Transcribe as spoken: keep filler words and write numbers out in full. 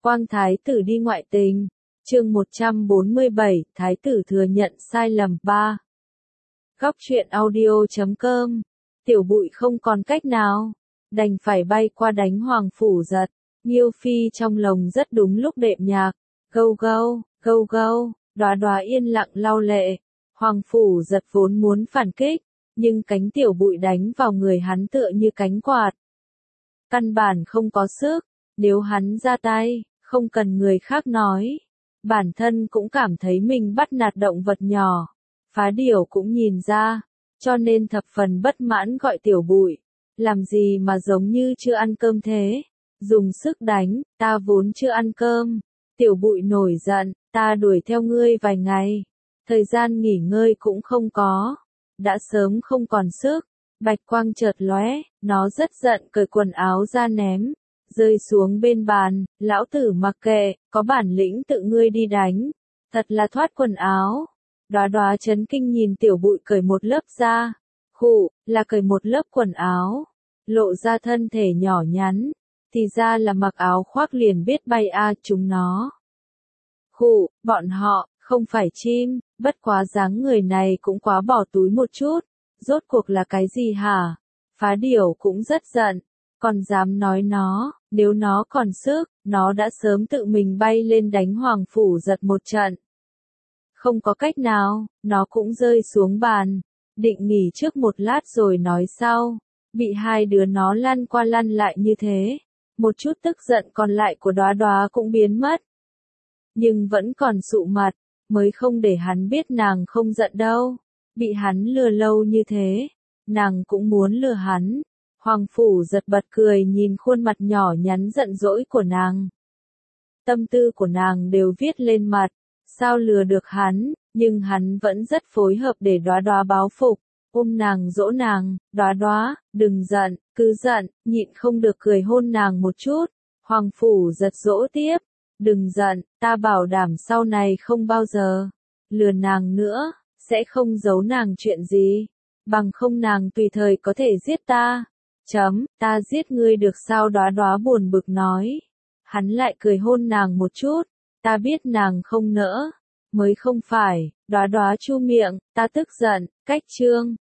Quang Thái tử đi ngoại tình. Chương một trăm bốn mươi bảy, Thái tử thừa nhận sai lầm. ba. Góc truyện audio chấm com. Tiểu Bụi không còn cách nào, đành phải bay qua đánh Hoàng Phủ Giật. Nhiêu Phi trong lồng rất đúng lúc đệm nhạc. Gâu gâu, gâu gâu, Đóa Đóa yên lặng lau lệ. Hoàng Phủ Giật vốn muốn phản kích, nhưng cánh Tiểu Bụi đánh vào người hắn tựa như cánh quạt. Căn bản không có sức, nếu hắn ra tay, không cần người khác nói. Bản thân cũng cảm thấy mình bắt nạt động vật nhỏ. Phá Điểu cũng nhìn ra, cho nên thập phần bất mãn gọi Tiểu Bụi. Làm gì mà giống như chưa ăn cơm thế? Dùng sức đánh, ta vốn chưa ăn cơm. Tiểu Bụi nổi giận, ta đuổi theo ngươi vài ngày. Thời gian nghỉ ngơi cũng không có. Đã sớm không còn sức. Bạch quang chợt lóe, nó rất giận cởi quần áo ra ném. Rơi xuống bên bàn, lão tử mặc kệ, có bản lĩnh tự ngươi đi đánh. Thật là thoát quần áo. Đóa Đóa chấn kinh nhìn Tiểu Bụi cởi một lớp ra. Khụ, là cởi một lớp quần áo. Lộ ra thân thể nhỏ nhắn. Thì ra là mặc áo khoác liền biết bay a à, chúng nó. Khụ, bọn họ, không phải chim, bất quá dáng người này cũng quá bỏ túi một chút. Rốt cuộc là cái gì hả? Phá Điểu cũng rất giận. Còn dám nói nó, nếu nó còn sức, nó đã sớm tự mình bay lên đánh Hoàng Phủ Giật một trận. Không có cách nào, nó cũng rơi xuống bàn. Định nghỉ trước một lát rồi nói sau. Bị hai đứa nó lăn qua lăn lại như thế. Một chút tức giận còn lại của Đóa Đóa cũng biến mất. Nhưng vẫn còn sụ mặt, mới không để hắn biết nàng không giận đâu. Bị hắn lừa lâu như thế, nàng cũng muốn lừa hắn. Hoàng Phủ Giật bật cười nhìn khuôn mặt nhỏ nhắn giận dỗi của nàng. Tâm tư của nàng đều viết lên mặt, sao lừa được hắn, nhưng hắn vẫn rất phối hợp để Đóa Đóa báo phục, ôm nàng dỗ nàng, Đóa Đóa, đừng giận, cứ giận, nhịn không được cười hôn nàng một chút. Hoàng Phủ Giật dỗ tiếp, đừng giận, ta bảo đảm sau này không bao giờ lừa nàng nữa, sẽ không giấu nàng chuyện gì, bằng không nàng tùy thời có thể giết ta. Chấm, ta giết ngươi được sao? Đóa Đóa buồn bực nói. Hắn lại cười hôn nàng một chút, ta biết nàng không nỡ, mới không phải. Đóa Đóa chu miệng, ta tức giận, cách chương.